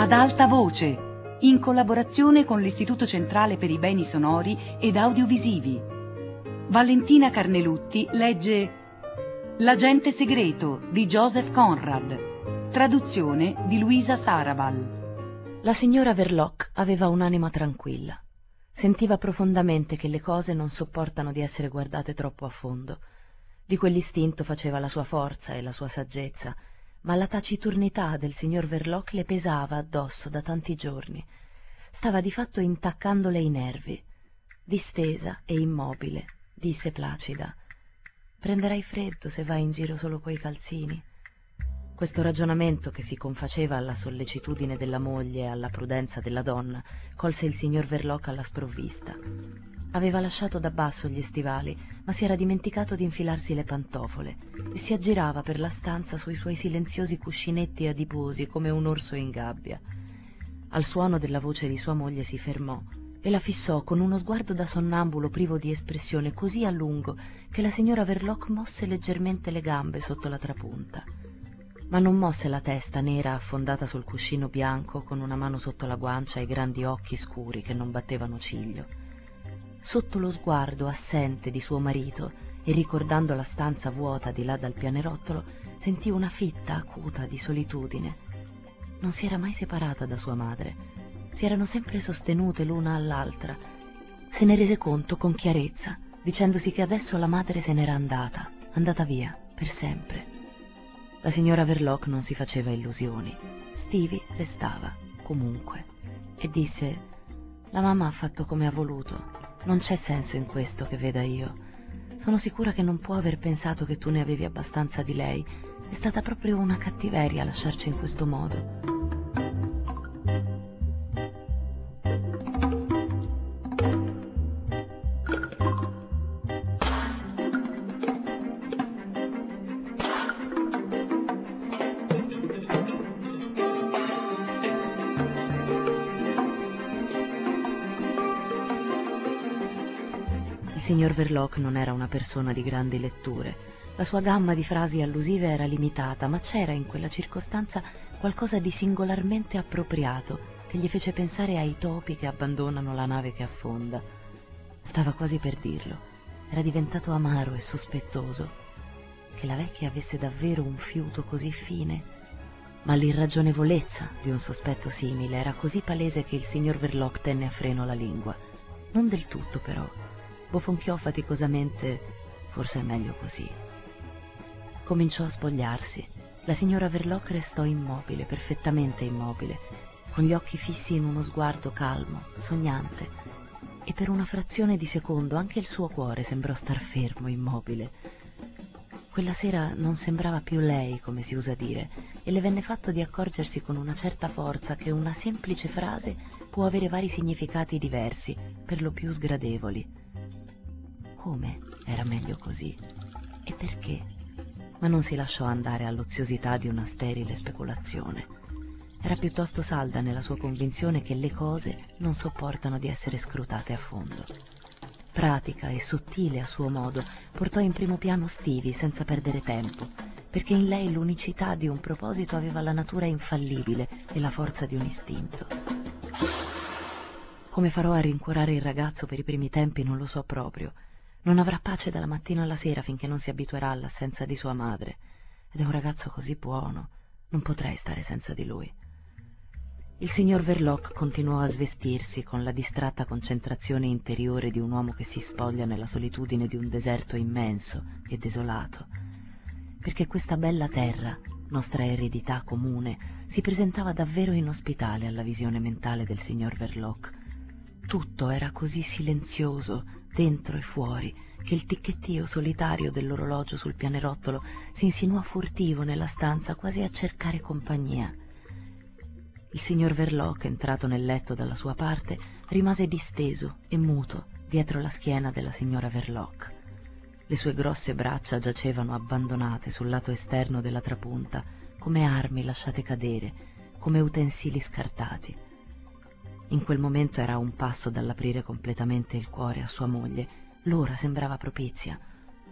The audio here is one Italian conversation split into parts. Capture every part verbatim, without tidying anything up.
Ad alta voce, in collaborazione con l'Istituto Centrale per i Beni Sonori ed Audiovisivi. Valentina Carnelutti legge L'agente segreto di Joseph Conrad, traduzione di Luisa Sarabal. La signora Verloc aveva un'anima tranquilla. Sentiva profondamente che le cose non sopportano di essere guardate troppo a fondo. Di quell'istinto faceva la sua forza e la sua saggezza, ma la taciturnità del signor Verloc le pesava addosso da tanti giorni. Stava di fatto intaccandole i nervi. Distesa e immobile, disse placida: «Prenderai freddo se vai in giro solo coi calzini». Questo ragionamento, che si confaceva alla sollecitudine della moglie e alla prudenza della donna, colse il signor Verloc alla sprovvista. Aveva lasciato da basso gli stivali, ma si era dimenticato di infilarsi le pantofole e si aggirava per la stanza sui suoi silenziosi cuscinetti adiposi come un orso in gabbia. Al suono della voce di sua moglie si fermò e la fissò con uno sguardo da sonnambulo privo di espressione così a lungo che la signora Verloc mosse leggermente le gambe sotto la trapunta. Ma non mosse la testa nera affondata sul cuscino bianco con una mano sotto la guancia e grandi occhi scuri che non battevano ciglio. Sotto lo sguardo assente di suo marito e ricordando la stanza vuota di là dal pianerottolo, sentì una fitta acuta di solitudine. Non si era mai separata da sua madre, si erano sempre sostenute l'una all'altra. Se ne rese conto con chiarezza, dicendosi che adesso la madre se n'era andata, andata via per sempre. La signora Verloc non si faceva illusioni. Stevie restava, comunque, e disse: «La mamma ha fatto come ha voluto. Non c'è senso in questo che veda io. Sono sicura che non può aver pensato che tu ne avevi abbastanza di lei. È stata proprio una cattiveria lasciarci in questo modo». Il signor Verloc non era una persona di grandi letture. La sua gamma di frasi allusive era limitata, ma c'era in quella circostanza qualcosa di singolarmente appropriato che gli fece pensare ai topi che abbandonano la nave che affonda. Stava quasi per dirlo. Era diventato amaro e sospettoso. Che la vecchia avesse davvero un fiuto così fine. Ma l'irragionevolezza di un sospetto simile era così palese che il signor Verloc tenne a freno la lingua. Non del tutto, però. Bofonchiò faticosamente: «Forse è meglio così». Cominciò a spogliarsi. La signora Verloc restò immobile, perfettamente immobile, con gli occhi fissi in uno sguardo calmo, sognante, e per una frazione di secondo anche il suo cuore sembrò star fermo, immobile. Quella sera non sembrava più lei, come si usa dire, e le venne fatto di accorgersi con una certa forza che una semplice frase può avere vari significati diversi, per lo più sgradevoli. Come era meglio così? E perché? Ma non si lasciò andare all'oziosità di una sterile speculazione. Era piuttosto salda nella sua convinzione che le cose non sopportano di essere scrutate a fondo. Pratica e sottile a suo modo, portò in primo piano Stevie senza perdere tempo, perché in lei l'unicità di un proposito aveva la natura infallibile e la forza di un istinto. Come farò a rincuorare il ragazzo per i primi tempi non lo so proprio. Non avrà pace dalla mattina alla sera finché non si abituerà all'assenza di sua madre. Ed è un ragazzo così buono. Non potrei stare senza di lui. Il signor Verloc continuò a svestirsi con la distratta concentrazione interiore di un uomo che si spoglia nella solitudine di un deserto immenso e desolato. Perché questa bella terra, nostra eredità comune, si presentava davvero inospitale alla visione mentale del signor Verloc. Tutto era così silenzioso, dentro e fuori, che il ticchettio solitario dell'orologio sul pianerottolo si insinuò furtivo nella stanza, quasi a cercare compagnia. Il signor Verloc, entrato nel letto dalla sua parte, rimase disteso e muto dietro la schiena della signora Verloc. Le sue grosse braccia giacevano abbandonate sul lato esterno della trapunta, come armi lasciate cadere, come utensili scartati. In quel momento era a un passo dall'aprire completamente il cuore a sua moglie. L'ora sembrava propizia.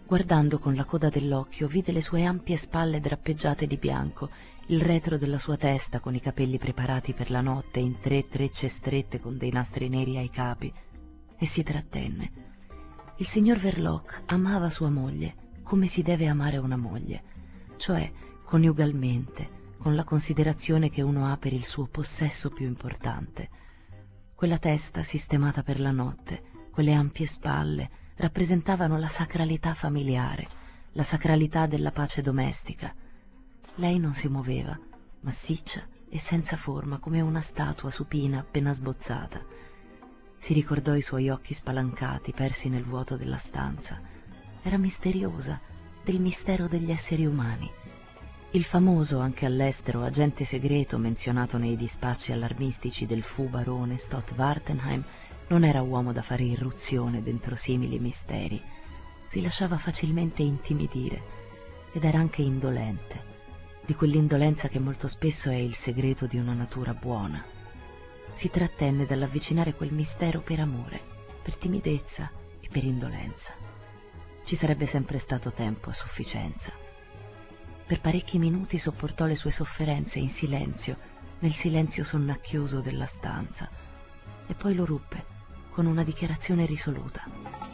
Guardando con la coda dell'occhio, vide le sue ampie spalle drappeggiate di bianco, il retro della sua testa con i capelli preparati per la notte in tre trecce strette con dei nastri neri ai capi, e si trattenne. Il signor Verloc amava sua moglie come si deve amare una moglie, cioè coniugalmente, con la considerazione che uno ha per il suo possesso più importante. Quella testa sistemata per la notte, quelle ampie spalle, rappresentavano la sacralità familiare, la sacralità della pace domestica. Lei non si muoveva, massiccia e senza forma, come una statua supina appena sbozzata. Si ricordò i suoi occhi spalancati, persi nel vuoto della stanza. Era misteriosa, del mistero degli esseri umani. Il famoso, anche all'estero, agente segreto menzionato nei dispacci allarmistici del fu barone Stott Wartenheim non era uomo da fare irruzione dentro simili misteri. Si lasciava facilmente intimidire ed era anche indolente, di quell'indolenza che molto spesso è il segreto di una natura buona. Si trattenne dall'avvicinare quel mistero per amore, per timidezza e per indolenza. Ci sarebbe sempre stato tempo a sufficienza. Per parecchi minuti sopportò le sue sofferenze in silenzio, nel silenzio sonnacchioso della stanza, e poi lo ruppe con una dichiarazione risoluta.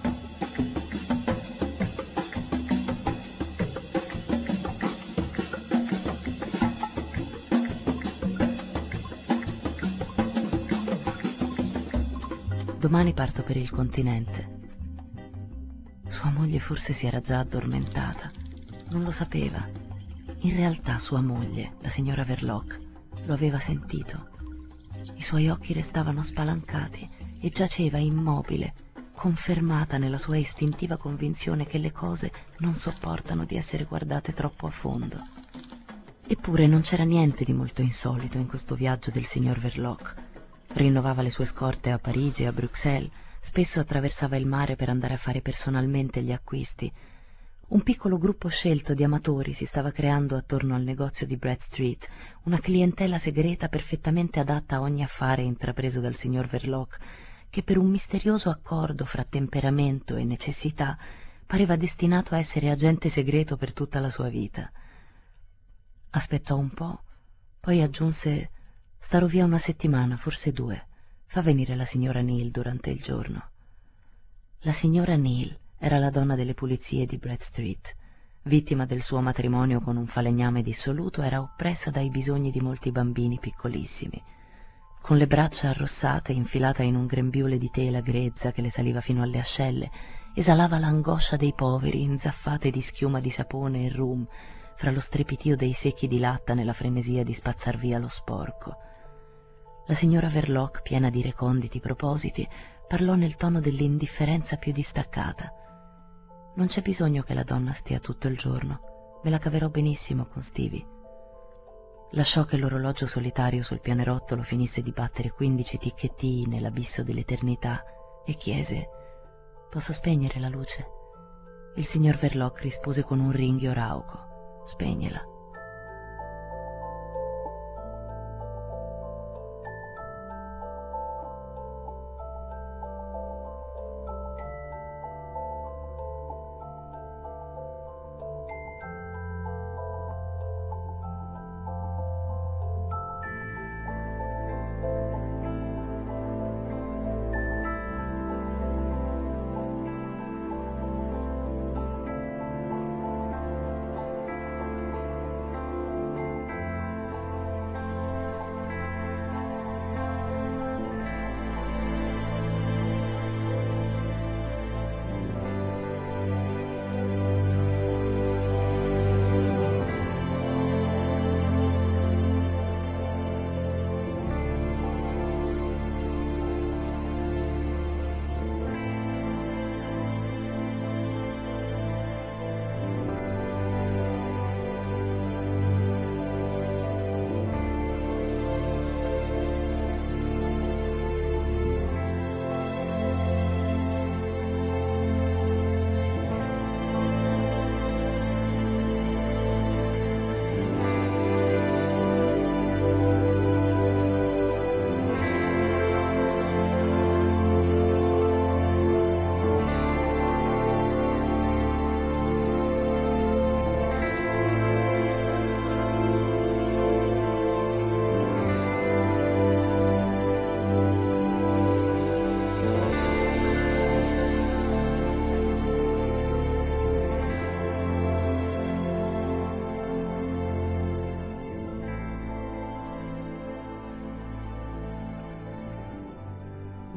Domani parto per il continente. Sua moglie forse si era già addormentata, non lo sapeva. In realtà sua moglie, la signora Verloc, lo aveva sentito. I suoi occhi restavano spalancati e giaceva immobile, confermata nella sua istintiva convinzione che le cose non sopportano di essere guardate troppo a fondo. Eppure non c'era niente di molto insolito in questo viaggio del signor Verloc. Rinnovava le sue scorte a Parigi e a Bruxelles, spesso attraversava il mare per andare a fare personalmente gli acquisti. Un piccolo gruppo scelto di amatori si stava creando attorno al negozio di Brett Street, una clientela segreta perfettamente adatta a ogni affare intrapreso dal signor Verloc, che per un misterioso accordo fra temperamento e necessità pareva destinato a essere agente segreto per tutta la sua vita. Aspettò un po', poi aggiunse: «Starò via una settimana, forse due. Fa venire la signora Neal durante il giorno». La signora Neal era la donna delle pulizie di Brett Street. Vittima del suo matrimonio con un falegname dissoluto, era oppressa dai bisogni di molti bambini piccolissimi. Con le braccia arrossate, infilata in un grembiule di tela grezza che le saliva fino alle ascelle, esalava l'angoscia dei poveri, inzaffate di schiuma di sapone e rum, fra lo strepitio dei secchi di latta nella frenesia di spazzar via lo sporco. La signora Verloc, piena di reconditi propositi, parlò nel tono dell'indifferenza più distaccata. «Non c'è bisogno che la donna stia tutto il giorno, me la caverò benissimo con Stevie». Lasciò che l'orologio solitario sul pianerottolo finisse di battere quindici ticchetti nell'abisso dell'eternità e chiese: «Posso spegnere la luce?» Il signor Verloc rispose con un ringhio rauco: «Spegnela».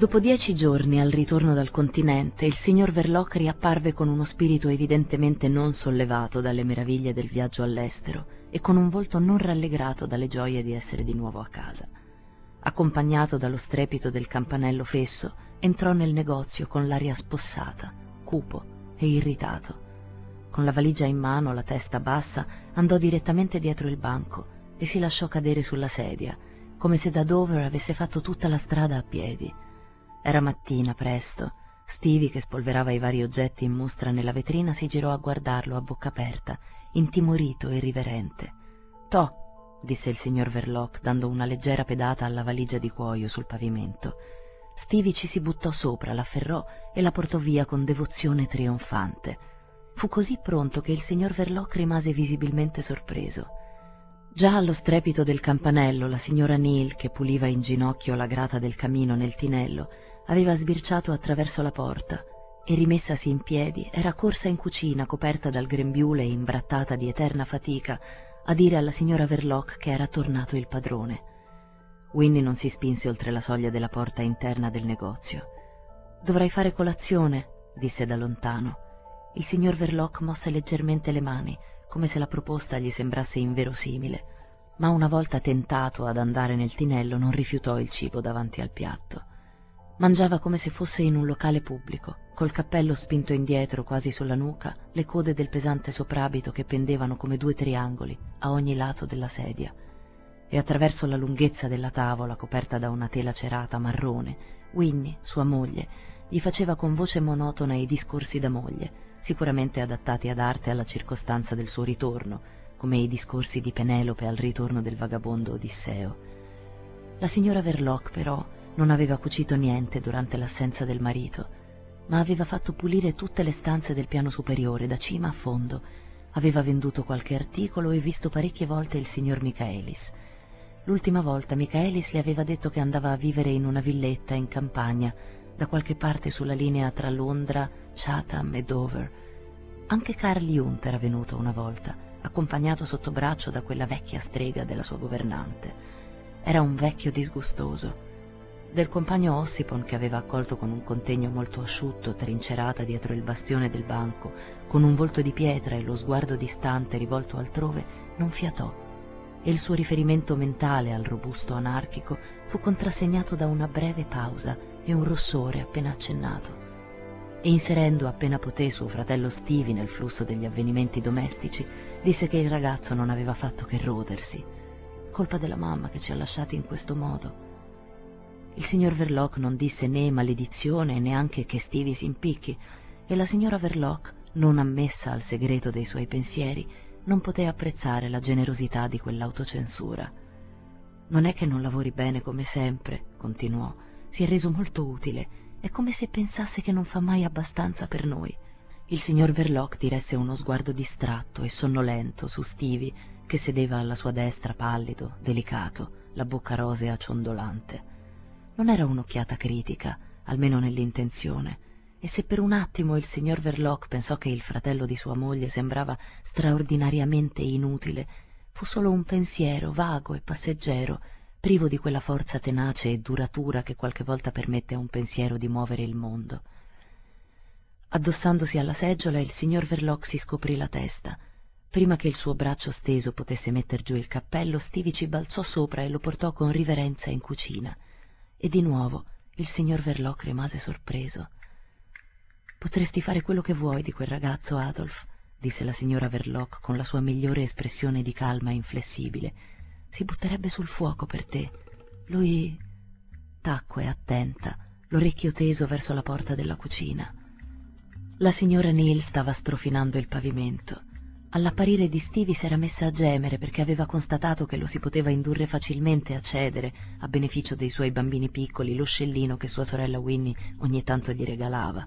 Dopo dieci giorni, al ritorno dal continente, il signor Verloc riapparve con uno spirito evidentemente non sollevato dalle meraviglie del viaggio all'estero e con un volto non rallegrato dalle gioie di essere di nuovo a casa. Accompagnato dallo strepito del campanello fesso, entrò nel negozio con l'aria spossata, cupo e irritato. Con la valigia in mano, la testa bassa, andò direttamente dietro il banco e si lasciò cadere sulla sedia, come se da Dover avesse fatto tutta la strada a piedi. Era mattina presto. Stevie, che spolverava i vari oggetti in mostra nella vetrina, si girò a guardarlo a bocca aperta, intimorito e riverente. «Toh», disse il signor Verloc, dando una leggera pedata alla valigia di cuoio sul pavimento. Stevie ci si buttò sopra, l'afferrò e la portò via con devozione trionfante. Fu così pronto che il signor Verloc rimase visibilmente sorpreso. Già allo strepito del campanello, la signora Neal, che puliva in ginocchio la grata del camino nel tinello, aveva sbirciato attraverso la porta e, rimessasi in piedi, era corsa in cucina coperta dal grembiule e imbrattata di eterna fatica a dire alla signora Verloc che era tornato il padrone. Winnie non si spinse oltre la soglia della porta interna del negozio. «Dovrai fare colazione», disse da lontano. Il signor Verloc mosse leggermente le mani, come se la proposta gli sembrasse inverosimile, ma una volta tentato ad andare nel tinello non rifiutò il cibo davanti al piatto. Mangiava come se fosse in un locale pubblico, col cappello spinto indietro quasi sulla nuca, le code del pesante soprabito che pendevano come due triangoli a ogni lato della sedia, e attraverso la lunghezza della tavola coperta da una tela cerata marrone, Winnie, sua moglie, gli faceva con voce monotona i discorsi da moglie, sicuramente adattati ad arte alla circostanza del suo ritorno, come i discorsi di Penelope al ritorno del vagabondo Odisseo. La signora Verloc, però, non aveva cucito niente durante l'assenza del marito, ma aveva fatto pulire tutte le stanze del piano superiore, da cima a fondo. Aveva venduto qualche articolo e visto parecchie volte il signor Michaelis. L'ultima volta Michaelis le aveva detto che andava a vivere in una villetta in campagna, da qualche parte sulla linea tra Londra, Chatham e Dover. Anche Carl Jung era venuto una volta, accompagnato sotto braccio da quella vecchia strega della sua governante. Era un vecchio disgustoso. Del compagno Ossipon, che aveva accolto con un contegno molto asciutto, trincerata dietro il bastione del banco, con un volto di pietra e lo sguardo distante rivolto altrove, non fiatò, e il suo riferimento mentale al robusto anarchico fu contrassegnato da una breve pausa e un rossore appena accennato. E inserendo appena poté suo fratello Stevie nel flusso degli avvenimenti domestici, disse che il ragazzo non aveva fatto che rodersi. Colpa della mamma che ci ha lasciati in questo modo. Il signor Verloc non disse né maledizione neanche che Stevie si impicchi, e la signora Verloc, non ammessa al segreto dei suoi pensieri, non poté apprezzare la generosità di quell'autocensura. «Non è che non lavori bene come sempre», continuò, «si è reso molto utile, è come se pensasse che non fa mai abbastanza per noi». Il signor Verloc diresse uno sguardo distratto e sonnolento su Stevie, che sedeva alla sua destra pallido, delicato, la bocca rosea ciondolante. Non era un'occhiata critica, almeno nell'intenzione, e se per un attimo il signor Verloc pensò che il fratello di sua moglie sembrava straordinariamente inutile, fu solo un pensiero vago e passeggero, privo di quella forza tenace e duratura che qualche volta permette a un pensiero di muovere il mondo. Addossandosi alla seggiola, il signor Verloc si scoprì la testa. Prima che il suo braccio steso potesse metter giù il cappello, Stevie ci balzò sopra e lo portò con riverenza in cucina. E di nuovo il signor Verloc rimase sorpreso. «Potresti fare quello che vuoi di quel ragazzo, Adolf», disse la signora Verloc con la sua migliore espressione di calma inflessibile. «Si butterebbe sul fuoco per te. Lui...» Tacque, attenta, l'orecchio teso verso la porta della cucina. La signora Neal stava strofinando il pavimento. All'apparire di Stevie s'era messa a gemere perché aveva constatato che lo si poteva indurre facilmente a cedere, a beneficio dei suoi bambini piccoli, lo scellino che sua sorella Winnie ogni tanto gli regalava.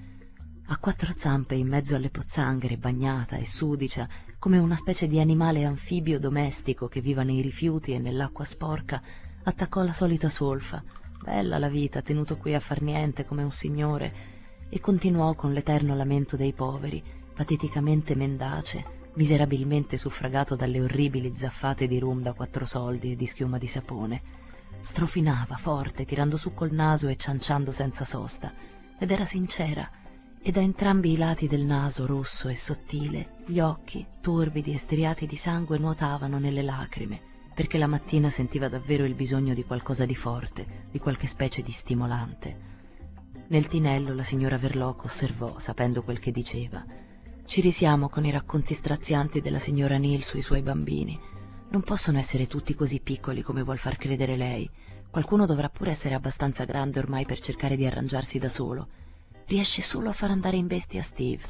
A quattro zampe, in mezzo alle pozzanghere, bagnata e sudicia, come una specie di animale anfibio domestico che viva nei rifiuti e nell'acqua sporca, attaccò la solita solfa. Bella la vita, tenuto qui a far niente come un signore, e continuò con l'eterno lamento dei poveri, pateticamente mendace, miserabilmente suffragato dalle orribili zaffate di rum da quattro soldi e di schiuma di sapone. Strofinava forte, tirando su col naso e cianciando senza sosta, ed era sincera, e da entrambi i lati del naso, rosso e sottile, gli occhi, torbidi e striati di sangue, nuotavano nelle lacrime, perché la mattina sentiva davvero il bisogno di qualcosa di forte, di qualche specie di stimolante. Nel tinello la signora Verloc osservò, sapendo quel che diceva: «Ci risiamo con i racconti strazianti della signora Neal sui suoi bambini. Non possono essere tutti così piccoli come vuol far credere lei. Qualcuno dovrà pure essere abbastanza grande ormai per cercare di arrangiarsi da solo. Riesce solo a far andare in bestia Steve».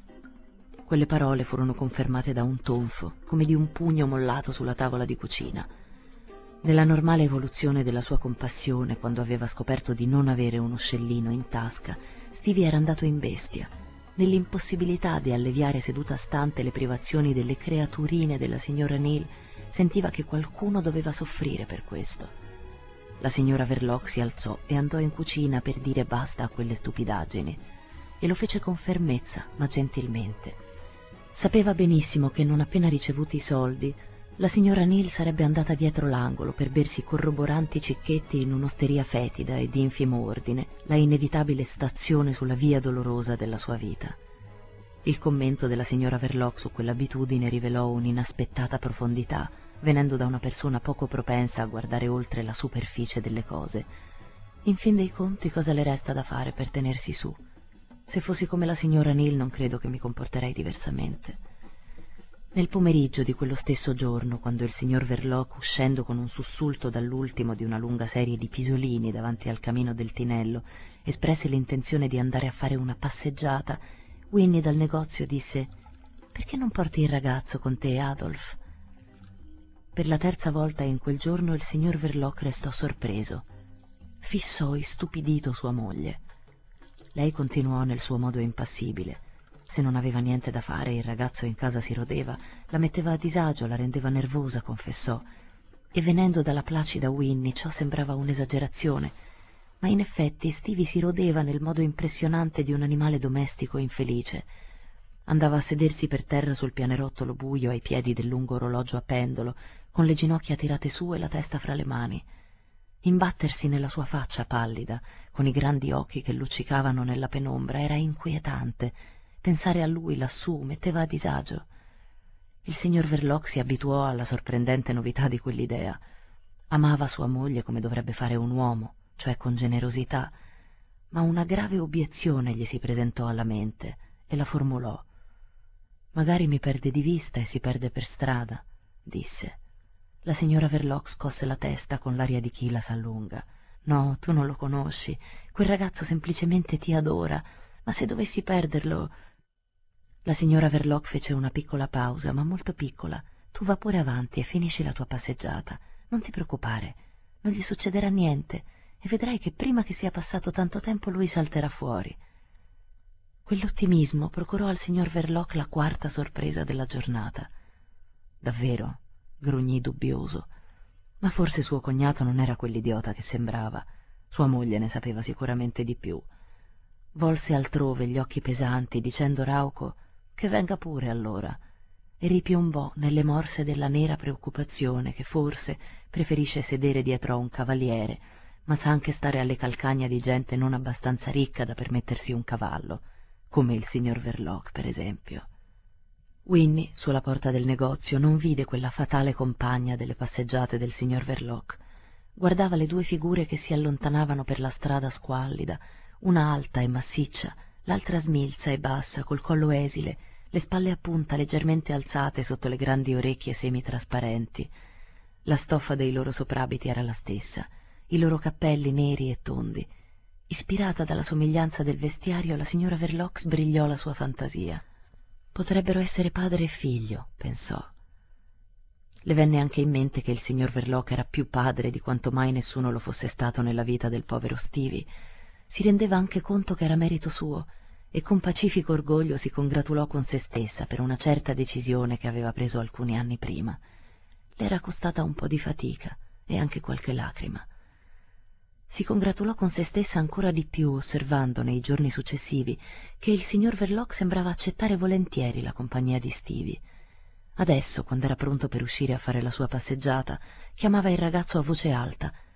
Quelle parole furono confermate da un tonfo, come di un pugno mollato sulla tavola di cucina. Nella normale evoluzione della sua compassione, quando aveva scoperto di non avere uno scellino in tasca, Stevie era andato in bestia. Nell'impossibilità di alleviare seduta stante le privazioni delle creaturine della signora Neal, sentiva che qualcuno doveva soffrire per questo. La signora Verloc si alzò e andò in cucina per dire basta a quelle stupidaggini, e lo fece con fermezza, ma gentilmente. Sapeva benissimo che non appena ricevuti i soldi, la signora Neal sarebbe andata dietro l'angolo per bersi corroboranti cicchetti in un'osteria fetida e di infimo ordine, la inevitabile stazione sulla via dolorosa della sua vita. Il commento della signora Verloc su quell'abitudine rivelò un'inaspettata profondità, venendo da una persona poco propensa a guardare oltre la superficie delle cose. In fin dei conti, cosa le resta da fare per tenersi su? Se fossi come la signora Neal non credo che mi comporterei diversamente. Nel pomeriggio di quello stesso giorno, quando il signor Verloc, uscendo con un sussulto dall'ultimo di una lunga serie di pisolini davanti al camino del tinello, espresse l'intenzione di andare a fare una passeggiata, Winnie dal negozio disse: «Perché non porti il ragazzo con te, Adolf?» Per la terza volta in quel giorno il signor Verloc restò sorpreso. Fissò istupidito sua moglie. Lei continuò nel suo modo impassibile. Se non aveva niente da fare, il ragazzo in casa si rodeva, la metteva a disagio, la rendeva nervosa, confessò. E venendo dalla placida Winnie, ciò sembrava un'esagerazione, ma in effetti Stevie si rodeva nel modo impressionante di un animale domestico infelice. Andava a sedersi per terra sul pianerottolo buio ai piedi del lungo orologio a pendolo, con le ginocchia tirate su e la testa fra le mani. Imbattersi nella sua faccia pallida, con i grandi occhi che luccicavano nella penombra, era inquietante. Pensare a lui lassù metteva a disagio. Il signor Verloc si abituò alla sorprendente novità di quell'idea. Amava sua moglie come dovrebbe fare un uomo, cioè con generosità, ma una grave obiezione gli si presentò alla mente e la formulò. «Magari mi perde di vista e si perde per strada», disse. La signora Verloc scosse la testa con l'aria di chi la s'allunga. «No, tu non lo conosci. Quel ragazzo semplicemente ti adora, ma se dovessi perderlo...» La signora Verloc fece una piccola pausa, ma molto piccola. «Tu va pure avanti e finisci la tua passeggiata. Non ti preoccupare, non gli succederà niente e vedrai che prima che sia passato tanto tempo lui salterà fuori». Quell'ottimismo procurò al signor Verloc la quarta sorpresa della giornata. «Davvero?» grugnì dubbioso. Ma forse suo cognato non era quell'idiota che sembrava. Sua moglie ne sapeva sicuramente di più. Volse altrove gli occhi pesanti, dicendo rauco: «Che venga pure allora», e ripiombò nelle morse della nera preoccupazione che forse preferisce sedere dietro a un cavaliere, ma sa anche stare alle calcagna di gente non abbastanza ricca da permettersi un cavallo, come il signor Verloc, per esempio. Winnie, sulla porta del negozio, non vide quella fatale compagna delle passeggiate del signor Verloc. Guardava le due figure che si allontanavano per la strada squallida, una alta e massiccia, l'altra smilza e bassa, col collo esile, le spalle a punta leggermente alzate sotto le grandi orecchie semitrasparenti. La stoffa dei loro soprabiti era la stessa, i loro cappelli neri e tondi. Ispirata dalla somiglianza del vestiario, la signora Verloc sbrigliò la sua fantasia. Potrebbero essere padre e figlio, pensò. Le venne anche in mente che il signor Verloc era più padre di quanto mai nessuno lo fosse stato nella vita del povero Stevie. Si rendeva anche conto che era merito suo e con pacifico orgoglio si congratulò con se stessa per una certa decisione che aveva preso alcuni anni prima. Le era costata un po' di fatica e anche qualche lacrima. Si congratulò con se stessa ancora di più osservando nei giorni successivi che il signor Verloc sembrava accettare volentieri la compagnia di Stevie. Adesso, quando era pronto per uscire a fare la sua passeggiata, chiamava il ragazzo a voce alta,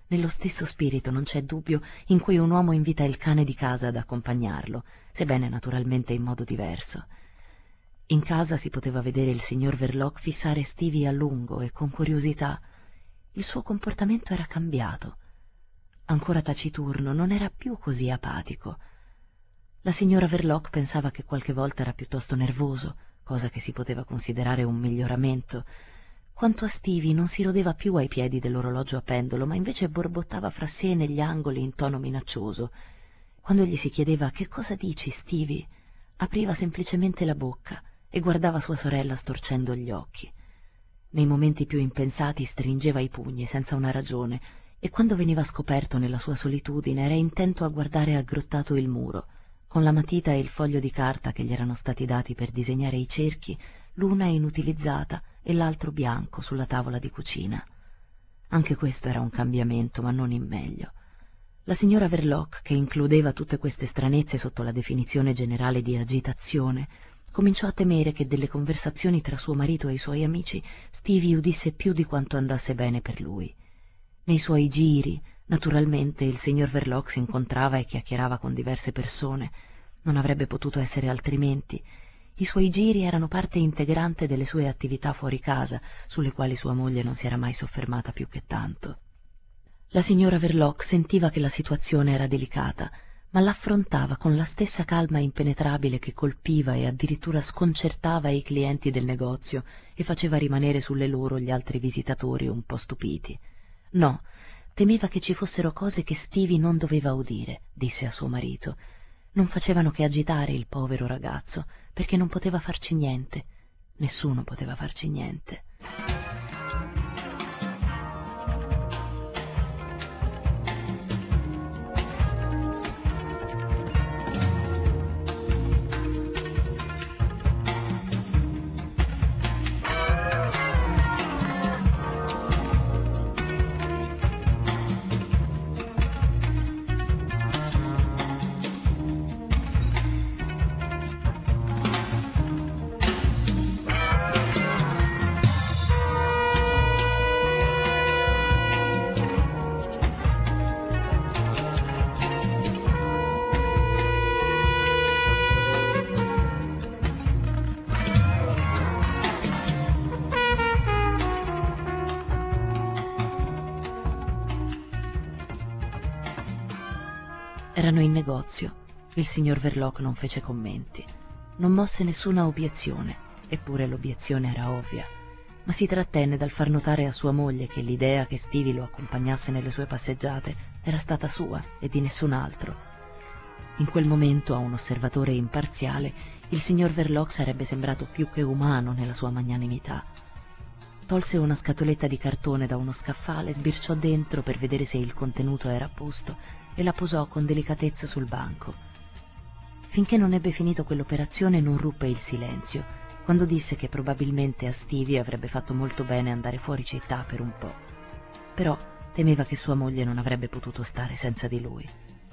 nello stesso spirito, non c'è dubbio, in cui un uomo invita il cane di casa ad accompagnarlo, sebbene naturalmente in modo diverso. In casa si poteva vedere il signor Verloc fissare Stevie a lungo e con curiosità. Il suo comportamento era cambiato. Ancora taciturno, non era più così apatico. La signora Verloc pensava che qualche volta era piuttosto nervoso, cosa che si poteva considerare un miglioramento. Quanto a Stevie, non si rodeva più ai piedi dell'orologio a pendolo, ma invece borbottava fra sé negli angoli in tono minaccioso. Quando gli si chiedeva «Che cosa dici, Stevie?», apriva semplicemente la bocca e guardava sua sorella storcendo gli occhi. Nei momenti più impensati stringeva i pugni senza una ragione e quando veniva scoperto nella sua solitudine era intento a guardare aggrottato il muro, con la matita e il foglio di carta che gli erano stati dati per disegnare i cerchi, l'una inutilizzata e l'altro bianco sulla tavola di cucina. Anche questo era un cambiamento, ma non in meglio. La signora Verloc, che includeva tutte queste stranezze sotto la definizione generale di agitazione, cominciò a temere che delle conversazioni tra suo marito e i suoi amici Stevie udisse più di quanto andasse bene per lui. Nei suoi giri, naturalmente, il signor Verloc si incontrava e chiacchierava con diverse persone. Non avrebbe potuto essere altrimenti. I suoi giri erano parte integrante delle sue attività fuori casa, sulle quali sua moglie non si era mai soffermata più che tanto. La signora Verloc sentiva che la situazione era delicata, ma l'affrontava con la stessa calma impenetrabile che colpiva e addirittura sconcertava i clienti del negozio e faceva rimanere sulle loro gli altri visitatori un po' stupiti. No, temeva che ci fossero cose che Stevie non doveva udire, disse a suo marito. Non facevano che agitare il povero ragazzo, perché non poteva farci niente. Nessuno poteva farci niente. Erano in negozio. Il signor Verloc non fece commenti. Non mosse nessuna obiezione, eppure l'obiezione era ovvia, ma si trattenne dal far notare a sua moglie che l'idea che Stevie lo accompagnasse nelle sue passeggiate era stata sua e di nessun altro. In quel momento, a un osservatore imparziale, il signor Verloc sarebbe sembrato più che umano nella sua magnanimità. Tolse una scatoletta di cartone da uno scaffale, sbirciò dentro per vedere se il contenuto era a posto e la posò con delicatezza sul banco. Finché non ebbe finito quell'operazione non ruppe il silenzio, quando disse che probabilmente a Stevie avrebbe fatto molto bene andare fuori città per un po'. Però temeva che sua moglie non avrebbe potuto stare senza di lui.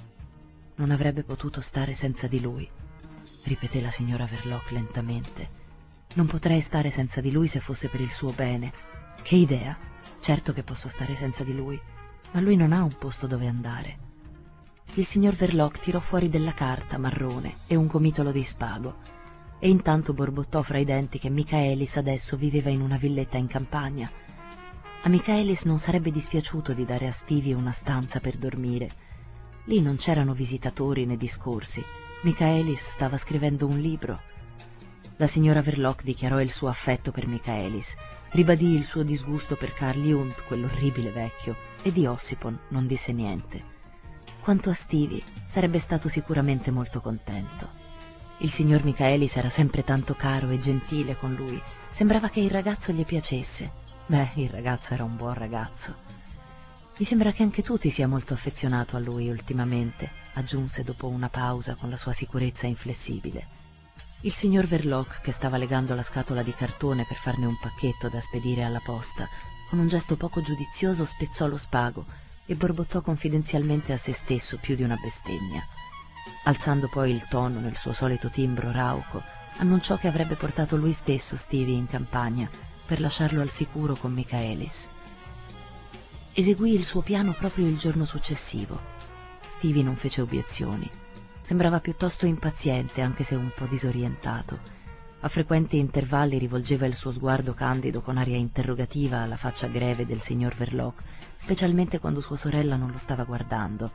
Non avrebbe potuto stare senza di lui, ripeté la signora Verloc lentamente. Non potrei stare senza di lui se fosse per il suo bene. Che idea! Certo che posso stare senza di lui, ma lui non ha un posto dove andare. Il signor Verloc tirò fuori della carta marrone e un gomitolo di spago, e intanto borbottò fra i denti che Michaelis adesso viveva in una villetta in campagna. A Michaelis non sarebbe dispiaciuto di dare a Stevie una stanza per dormire. Lì non c'erano visitatori né discorsi. Michaelis stava scrivendo un libro. La signora Verloc dichiarò il suo affetto per Michaelis, ribadì il suo disgusto per Carl Jund, quell'orribile vecchio, e di Ossipon non disse niente. Quanto a Stevie, sarebbe stato sicuramente molto contento. Il signor Michaelis era sempre tanto caro e gentile con lui, sembrava che il ragazzo gli piacesse. Beh, il ragazzo era un buon ragazzo. Mi sembra che anche tu ti sia molto affezionato a lui ultimamente, aggiunse dopo una pausa con la sua sicurezza inflessibile. Il signor Verloc, che stava legando la scatola di cartone per farne un pacchetto da spedire alla posta, con un gesto poco giudizioso spezzò lo spago e borbottò confidenzialmente a se stesso più di una bestemmia. Alzando poi il tono nel suo solito timbro rauco, annunciò che avrebbe portato lui stesso Stevie in campagna per lasciarlo al sicuro con Michaelis. Eseguì il suo piano proprio il giorno successivo. Stevie non fece obiezioni. Sembrava piuttosto impaziente, anche se un po' disorientato. A frequenti intervalli rivolgeva il suo sguardo candido con aria interrogativa alla faccia greve del signor Verloc, specialmente quando sua sorella non lo stava guardando.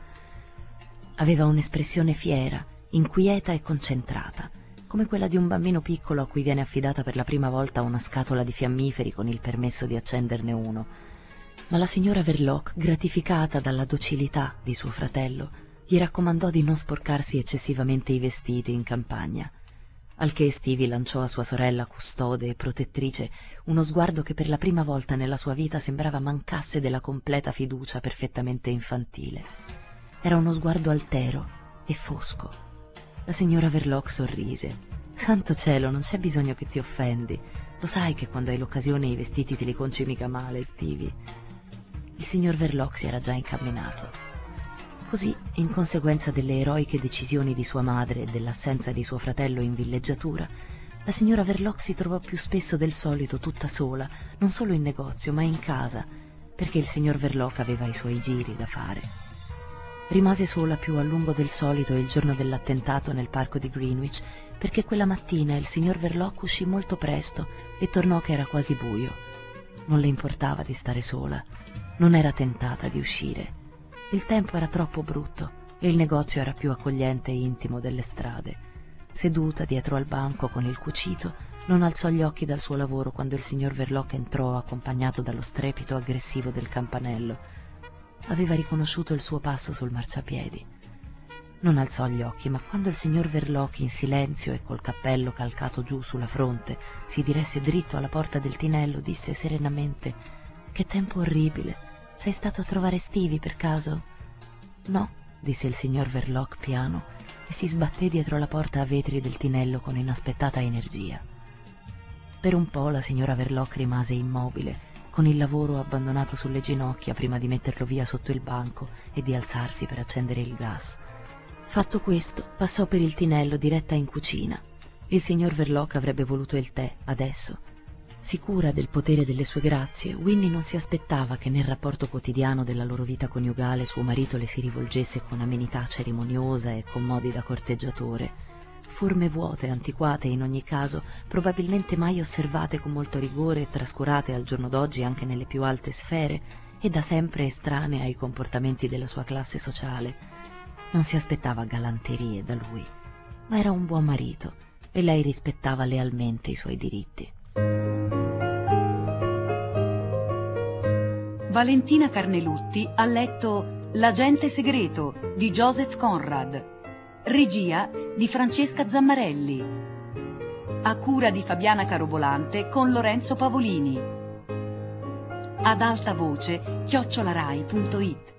Aveva un'espressione fiera, inquieta e concentrata, come quella di un bambino piccolo a cui viene affidata per la prima volta una scatola di fiammiferi con il permesso di accenderne uno. Ma la signora Verloc, gratificata dalla docilità di suo fratello, gli raccomandò di non sporcarsi eccessivamente i vestiti in campagna. Al che Stevie lanciò a sua sorella custode e protettrice uno sguardo che per la prima volta nella sua vita sembrava mancasse della completa fiducia perfettamente infantile. Era uno sguardo altero e fosco. La signora Verloc sorrise. «Santo cielo, non c'è bisogno che ti offendi. Lo sai che quando hai l'occasione i vestiti te li conci mica male, Stevie». Il signor Verloc si era già incamminato. Così, in conseguenza delle eroiche decisioni di sua madre e dell'assenza di suo fratello in villeggiatura, la signora Verloc si trovò più spesso del solito tutta sola, non solo in negozio, ma in casa, perché il signor Verloc aveva i suoi giri da fare. Rimase sola più a lungo del solito il giorno dell'attentato nel parco di Greenwich, perché quella mattina il signor Verloc uscì molto presto e tornò che era quasi buio. Non le importava di stare sola, non era tentata di uscire. Il tempo era troppo brutto e il negozio era più accogliente e intimo delle strade. Seduta dietro al banco con il cucito, non alzò gli occhi dal suo lavoro quando il signor Verloc entrò accompagnato dallo strepito aggressivo del campanello. Aveva riconosciuto il suo passo sul marciapiedi. Non alzò gli occhi, ma quando il signor Verloc, in silenzio e col cappello calcato giù sulla fronte, si diresse dritto alla porta del tinello, disse serenamente: «Che tempo orribile! Sei stato a trovare Stevie per caso?» «No», disse il signor Verloc piano e si sbatté dietro la porta a vetri del tinello con inaspettata energia. Per un po' la signora Verloc rimase immobile, con il lavoro abbandonato sulle ginocchia prima di metterlo via sotto il banco e di alzarsi per accendere il gas. Fatto questo, passò per il tinello diretta in cucina. Il signor Verloc avrebbe voluto il tè, adesso. Sicura del potere delle sue grazie, Winnie non si aspettava che nel rapporto quotidiano della loro vita coniugale suo marito le si rivolgesse con amenità cerimoniosa e con modi da corteggiatore. Forme vuote, antiquate in ogni caso, probabilmente mai osservate con molto rigore e trascurate al giorno d'oggi anche nelle più alte sfere e da sempre estranee ai comportamenti della sua classe sociale. Non si aspettava galanterie da lui, ma era un buon marito e lei rispettava lealmente i suoi diritti. Valentina Carnelutti ha letto L'agente segreto di Joseph Conrad, regia di Francesca Zammarelli, a cura di Fabiana Carobolante con Lorenzo Pavolini, ad alta voce chiocciolarai punto it.